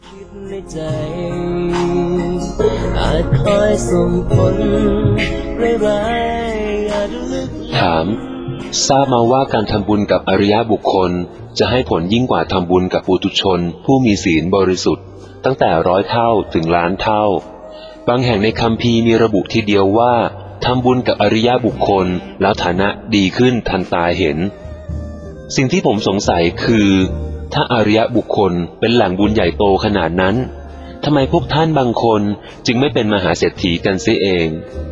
คิดในใจอาจคอยส่งผลร้ายๆอาจลึกถามทราบมาว่าการทำบุญกับอริยบุคคลจะให้ผลยิ่งกว่าทำบุญกับปุถุชนผู้มีศีลบริสุทธิ์ตั้งแต่100 เท่าถึงล้านเท่าบางแห่งในคัมภีร์มีระบุทีเดียวว่าทำบุญกับอริยบุคคลแล้วฐานะดีขึ้นทันตาเห็นสิ่งที่ผมสงสัยคือถ้าอริยบุคคลเป็นแหล่งบุญใหญ่โตขนาดนั้นทำไมพวกท่านบางคนจึงไม่เป็นมหาเศรษฐีกันเสียเอง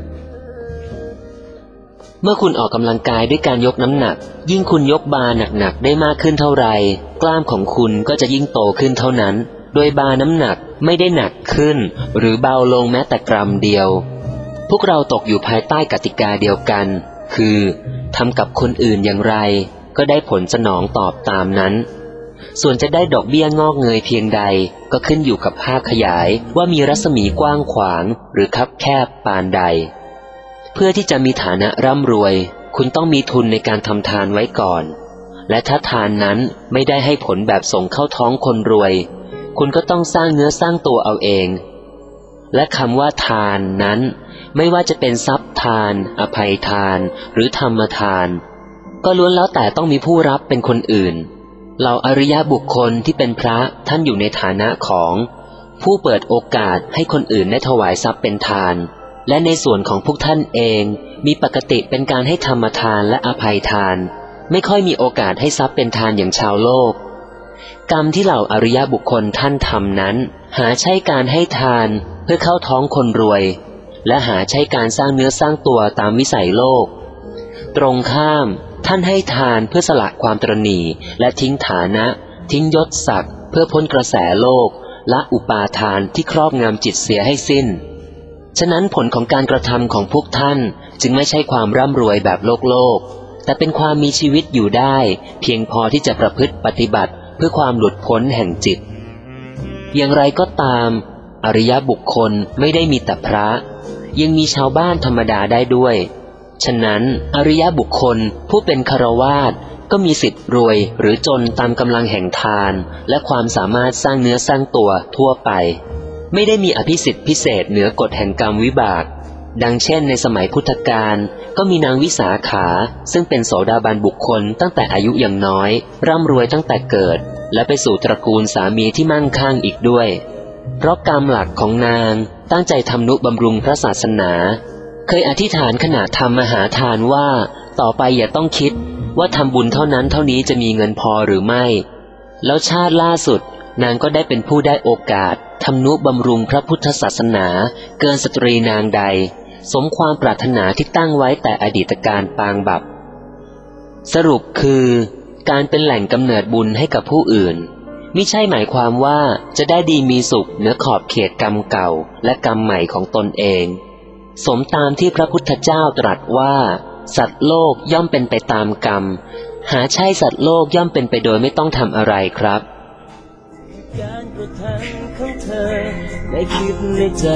เมื่อคุณออกกำลังกายด้วยการยกน้ำหนักยิ่งคุณยกบาร์หนักๆได้มากขึ้นเท่าไรกล้ามของคุณก็จะยิ่งโตขึ้นเท่านั้นโดยบาร์น้ำหนักไม่ได้หนักขึ้นหรือเบาลงแม้แต่กรัมเดียวพวกเราตกอยู่ภายใต้กติกาเดียวกันคือทำกับคนอื่นอย่างไรก็ได้ผลสนองตอบตามนั้นส่วนจะได้ดอกเบี้ยงอกเงยเพียงใดก็ขึ้นอยู่กับภาคขยายว่ามีรัศมีกว้างขวางหรือคับแคบปานใดเพื่อที่จะมีฐานะร่ำรวยคุณต้องมีทุนในการทำทานไว้ก่อนและถ้าทานนั้นไม่ได้ให้ผลแบบส่งเข้าท้องคนรวยคุณก็ต้องสร้างเนื้อสร้างตัวเอาเองและคำว่าทานนั้นไม่ว่าจะเป็นทรัพย์ทานอภัยทานหรือธรรมทานก็ล้วนแล้วแต่ต้องมีผู้รับเป็นคนอื่นเหล่าอริยบุคคลที่เป็นพระท่านอยู่ในฐานะของผู้เปิดโอกาสให้คนอื่นได้ถวายทรัพย์เป็นทานและในส่วนของพวกท่านเองมีปกติเป็นการให้ธรรมทานและอภัยทานไม่ค่อยมีโอกาสให้ทรัพย์เป็นทานอย่างชาวโลกกรรมที่เหล่าอริยบุคคลท่านทำนั้นหาใช่การให้ทานเพื่อเข้าท้องคนรวยและหาใช่การสร้างเนื้อสร้างตัวตามวิสัยโลกตรงข้ามท่านให้ทานเพื่อสละความตระหนี่และทิ้งฐานะทิ้งยศศักดิ์เพื่อพ้นกระแสโลกละอุปาทานที่ครอบงำจิตเสียให้สิ้นฉะนั้นผลของการกระทำของพวกท่านจึงไม่ใช่ความร่ำรวยแบบโลกแต่เป็นความมีชีวิตอยู่ได้เพียงพอที่จะประพฤติปฏิบัติเพื่อความหลุดพ้นแห่งจิตอย่างไรก็ตามอริยบุคคลไม่ได้มีแต่พระยังมีชาวบ้านธรรมดาได้ด้วยฉะนั้นอริยบุคคลผู้เป็นฆราวาสก็มีสิทธิ์รวยหรือจนตามกำลังแห่งทานและความสามารถสร้างเนื้อสร้างตัวทั่วไปไม่ได้มีอภิสิทธิ์พิเศษเหนือกฎแห่งกรรมวิบากดังเช่นในสมัยพุทธกาลก็มีนางวิสาขาซึ่งเป็นโสดาบันบุคคลตั้งแต่อายุยังน้อยร่ำรวยตั้งแต่เกิดและไปสู่ตระกูลสามีที่มั่งคั่งอีกด้วยเพราะกรรมหลักของนางตั้งใจทำนุบำรุงพระศาสนาเคยอธิษฐานขณะทำมหาทานว่าต่อไปอย่าต้องคิดว่าทำบุญเท่านั้นเท่านี้จะมีเงินพอหรือไม่แล้วชาติล่าสุดนางก็ได้เป็นผู้ได้โอกาสทำนุบำรุงพระพุทธศาสนาเกินสตรีนางใดสมความปรารถนาที่ตั้งไว้แต่อดีตการปางบัพสรุปคือการเป็นแหล่งกำเนิดบุญให้กับผู้อื่นมิใช่หมายความว่าจะได้ดีมีสุขเหนือขอบเขตกรรมเก่าและกรรมใหม่ของตนเองสมตามที่พระพุทธเจ้าตรัสว่าสัตว์โลกย่อมเป็นไปตามกรรมหาใช่สัตว์โลกย่อมเป็นไปโดยไม่ต้องทำอะไรครับการกระทำของเธอได้คิดในใจ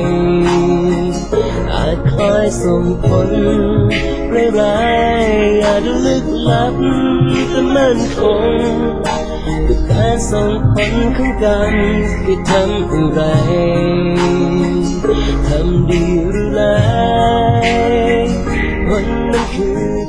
อาจคอยส่งผลร้ายๆอาจลึกลับแต่มั่นคงกับการส่งผลของการที่ทำอะไรทำดีหรือร้ายผลนั้นคือ